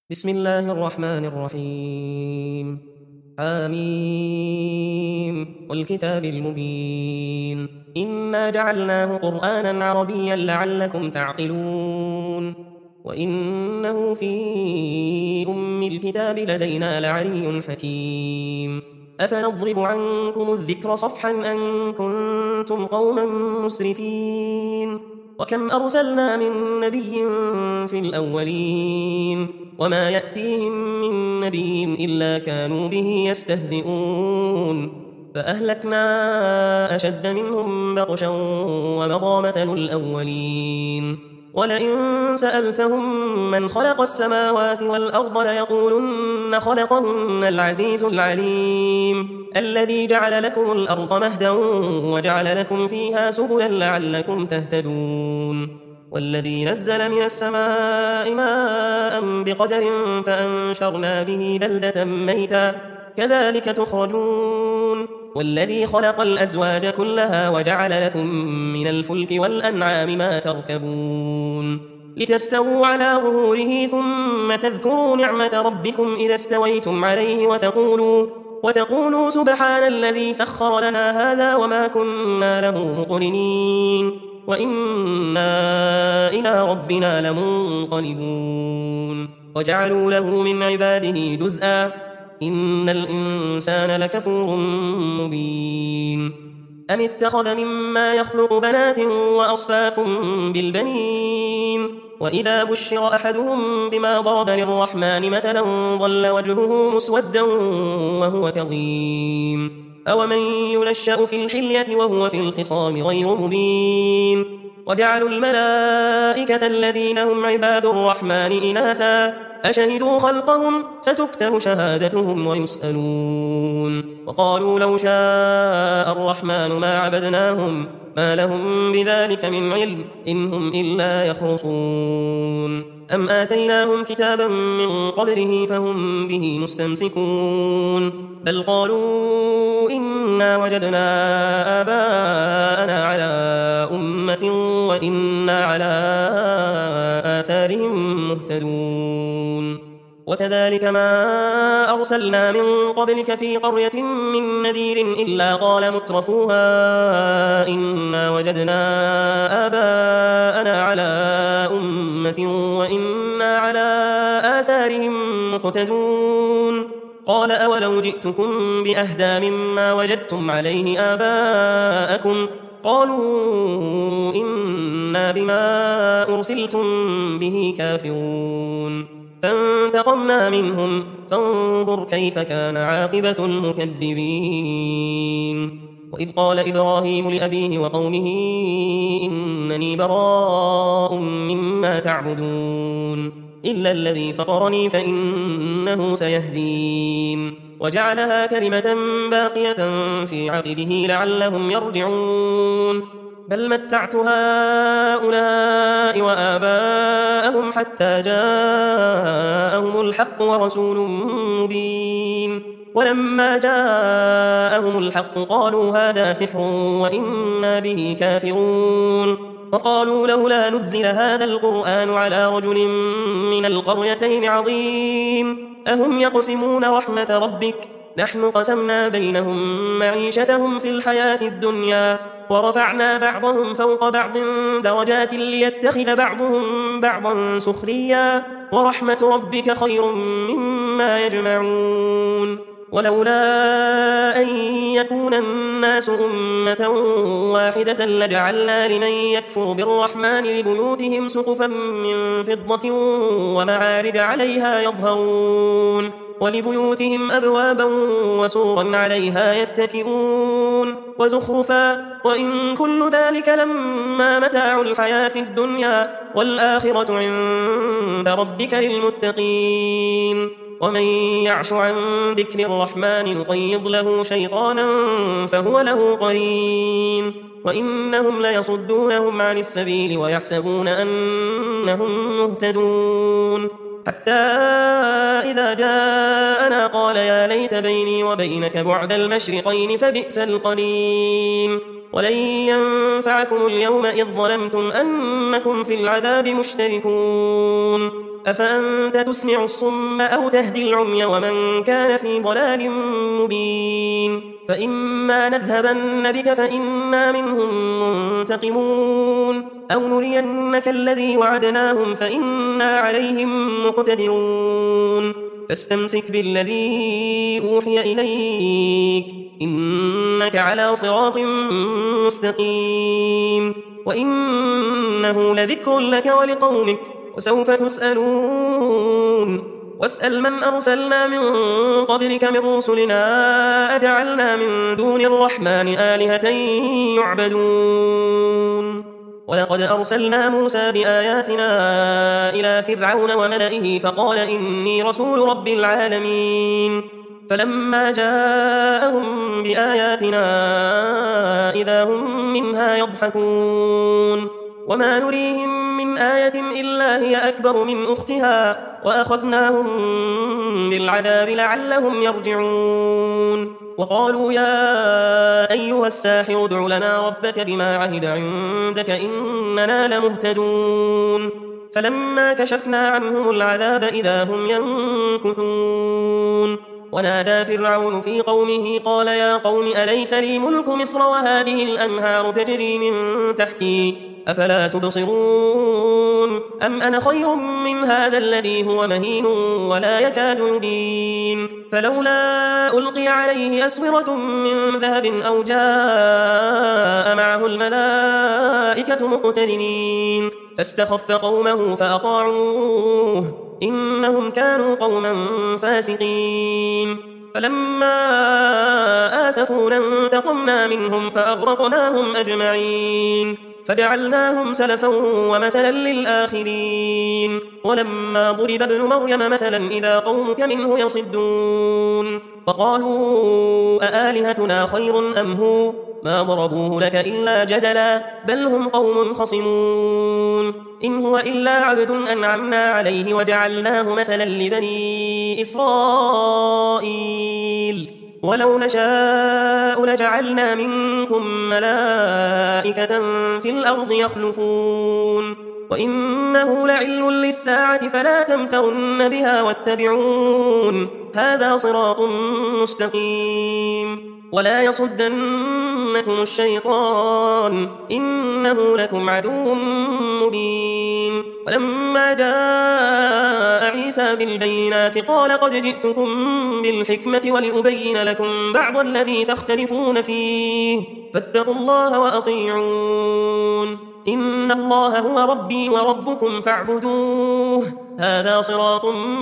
بسم الله الرحمن الرحيم. آمين والكتاب المبين إنا جعلناه قرآنا عربيا لعلكم تعقلون وإنه في الكتاب لدينا لعلي حكيم. أفنضرب عنكم الذكر صفحا أن كنتم قوما مسرفين وكم أرسلنا من نبي في الأولين وما يأتيهم من نبي إلا كانوا به يستهزئون فأهلكنا أشد منهم بطشا ومضى مثل الأولين ولئن سألتهم من خلق السماوات والأرض ليقولن خلقهن العزيز العليم الذي جعل لكم الأرض مهدا وجعل لكم فيها سبلا لعلكم تهتدون والذي نزل من السماء ماء بقدر فأنشرنا به بلدة ميتا كذلك تخرجون والذي خلق الأزواج كلها وجعل لكم من الفلك والأنعام ما تركبون لتستووا على ظهوره ثم تذكروا نعمة ربكم إذا استويتم عليه وتقولوا سبحان الذي سخر لنا هذا وما كنا له مقرنين وإنا إلى ربنا لمنقلبون وجعلوا له من عباده جزءا إن الإنسان لكفور مبين أم اتخذ مما يخلق بنات وأصفاكم بالبنين وإذا بشر أحدهم بما ضرب للرحمن مثلا ظل وجهه مسودا وهو كظيم أومن ينشأ في الحلية وهو في الخصام غير مبين وجعلوا الملائكة الذين هم عباد الرحمن إناثا أشهدوا خلقهم ستكتب شهادتهم ويسألون وقالوا لو شاء الرحمن ما عبدناهم ما لهم بذلك من علم إن هم إلا يخرصون أم آتيناهم كتابا من قبله فهم به مستمسكون بل قالوا إنا وجدنا آباءنا على أمة وإنا على آثارهم مهتدون وكذلك ما أرسلنا من قبلك في قرية من نذير إلا قال مترفوها إنا وجدنا آباءنا على أمة وإنا على آثارهم مقتدون قال أولو جئتكم بأهدى مما وجدتم عليه آباءكم قالوا إنا بما أرسلتم به كافرون فانتقمنا منهم فانظر كيف كان عاقبة المكذبين وإذ قال إبراهيم لأبيه وقومه إنني براء مما تعبدون إلا الذي فطرني فإنه سيهدين وجعلها كلمة باقية في عقبه لعلهم يرجعون بل متعت هؤلاء وآباءهم حتى جاءهم الحق ورسول مبين ولما جاءهم الحق قالوا هذا سحر وإنا به كافرون وقالوا لولا نزل هذا القرآن على رجل من القريتين عظيم أهم يقسمون رحمة ربك نحن قسمنا بينهم معيشتهم في الحياة الدنيا ورفعنا بعضهم فوق بعض درجات ليتخذ بعضهم بعضا سخريا ورحمة ربك خير مما يجمعون ولولا أن يكون الناس أمة واحدة لجعلنا لمن يكفر بالرحمن لبيوتهم سقفا من فضة ومعارج عليها يظهرون ولبيوتهم أبوابا وسورا عليها يتكئون وزخرفا وإن كل ذلك لما متاع الحياة الدنيا والآخرة عند ربك للمتقين ومن يعش عن ذكر الرحمن نقيض له شيطانا فهو له قرين وإنهم ليصدونهم عن السبيل ويحسبون أنهم مهتدون حتى إذا جاءنا قال يا ليت بيني وبينك بعد المشرقين فبئس القرين ولن ينفعكم اليوم إذ ظلمتم أنكم في العذاب مشتركون أفأنت تسمع الصم أو تهدي العمي ومن كان في ضلال مبين فإما نذهبن بك فإنا منهم منتقمون أو نرينك الذي وعدناهم فإنا عليهم مقتدرون فاستمسك بالذي أوحي إليك إنك على صراط مستقيم وإنه لذكر لك ولقومك وسوف تسألون واسأل من أرسلنا من قبلك من رسلنا أجعلنا من دون الرحمن آلهة يعبدون ولقد أرسلنا موسى بآياتنا إلى فرعون وملئه فقال إني رسول رب العالمين فلما جاءهم بآياتنا إذا هم منها يضحكون وما نريهم من آية إلا هي أكبر من أختها وأخذناهم بالعذاب لعلهم يرجعون وقالوا يا أيها الساحر ادع لنا ربك بما عهد عندك إننا لمهتدون فلما كشفنا عنهم العذاب إذا هم ينكثون ونادى فرعون في قومه قال يا قوم أليس لي ملك مصر وهذه الأنهار تجري من تحتي أفلا تبصرون أم أنا خير من هذا الذي هو مهين ولا يكاد يبين فلولا ألقي عليه أسورة من ذهب أو جاء معه الملائكة مقترنين فاستخف قومه فأطاعوه إنهم كانوا قوما فاسقين فلما آسفونا انتقمنا منهم فأغرقناهم أجمعين فجعلناهم سلفا ومثلا للآخرين ولما ضرب ابن مريم مثلا إذا قومك منه يصدون وقالوا أآلهتنا خير أم هو ما ضربوه لك إلا جدلا بل هم قوم خصمون إن هو إلا عبد أنعمنا عليه وجعلناه مثلا لبني إسرائيل ولو نشاء لجعلنا منكم ملائكة في الأرض يخلفون وإنه لعلم للساعة فلا تمترن بها واتبعون هذا صراط مستقيم ولا يصدنكم الشيطان إنه لكم عدو مبين ولما جاء عيسى بالبينات قال قد جئتكم بالحكمة ولأبين لكم بعض الذي تختلفون فيه فاتقوا الله وأطيعون إن الله هو ربي وربكم فاعبدوه هذا صراط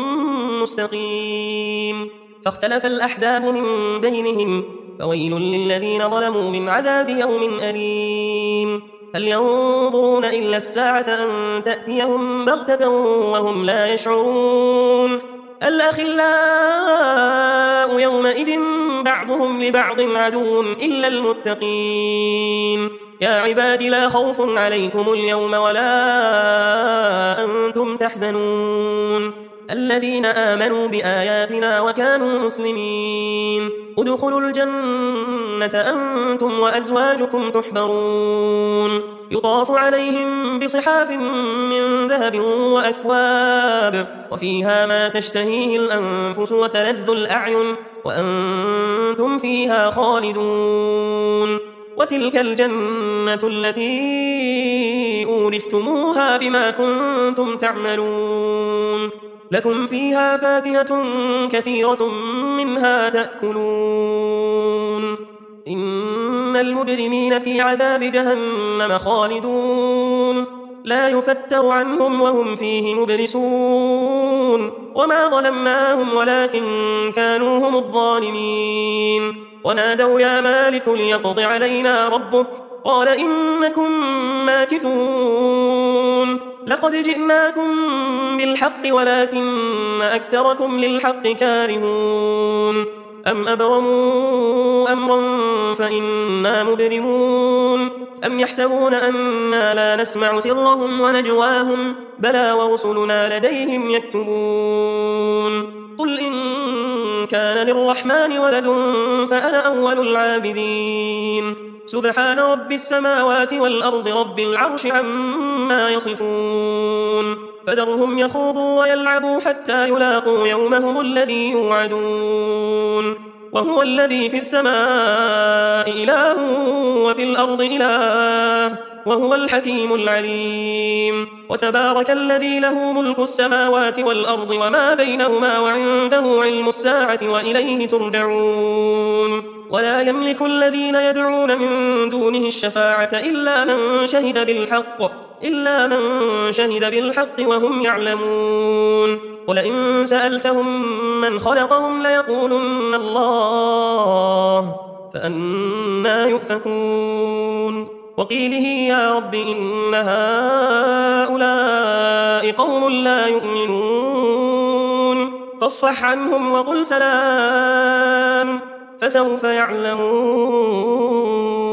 مستقيم فاختلف الأحزاب من بينهم فويل للذين ظلموا من عذاب يوم أليم هل ينظرون إلا الساعة أن تأتيهم بغتة وهم لا يشعرون الأخلاء يومئذ بعضهم لبعض عدو إلا المتقين يا عباد لا خوف عليكم اليوم ولا أنتم تحزنون الذين آمنوا بآياتنا وكانوا مسلمين ادخلوا الجنة أنتم وأزواجكم تحبرون يطاف عليهم بصحاف من ذهب وأكواب وفيها ما تشتهيه الأنفس وتلذ الأعين وأنتم فيها خالدون وتلك الجنة التي أورثتموها بما كنتم تعملون لكم فيها فاكهة كثيرة منها تأكلون إن المجرمين في عذاب جهنم خالدون لا يفتر عنهم وهم فيه مبلسون وما ظلمناهم ولكن كانوا هم الظالمين ونادوا يا مالك ليقض علينا ربك قال إنكم ماكثون لقد جئناكم بالحق ولكن أكثركم للحق كارهون أم أبرموا أمرا فإنا مبرمون أم يحسبون أننا لا نسمع سرهم ونجواهم بلى ورسلنا لديهم يكتبون قل إن كان للرحمن ولد فأنا أول العابدين سبحان رب السماوات والأرض رب العرش عما يصفون فذرهم يخوضوا ويلعبوا حتى يلاقوا يومهم الذي يوعدون وهو الذي في السماء إله وفي الأرض إله وهو الحكيم العليم وتبارك الذي له ملك السماوات والأرض وما بينهما وعنده علم الساعة وإليه ترجعون ولا يملك الذين يدعون من دونه الشفاعة إلا من شهد بالحق وهم يعلمون ولئن سألتهم من خلقهم ليقولن الله فأنى يؤفكون وقيله يا رب إن هؤلاء قوم لا يؤمنون فاصفح عنهم وقل سلام فسوف يعلمون.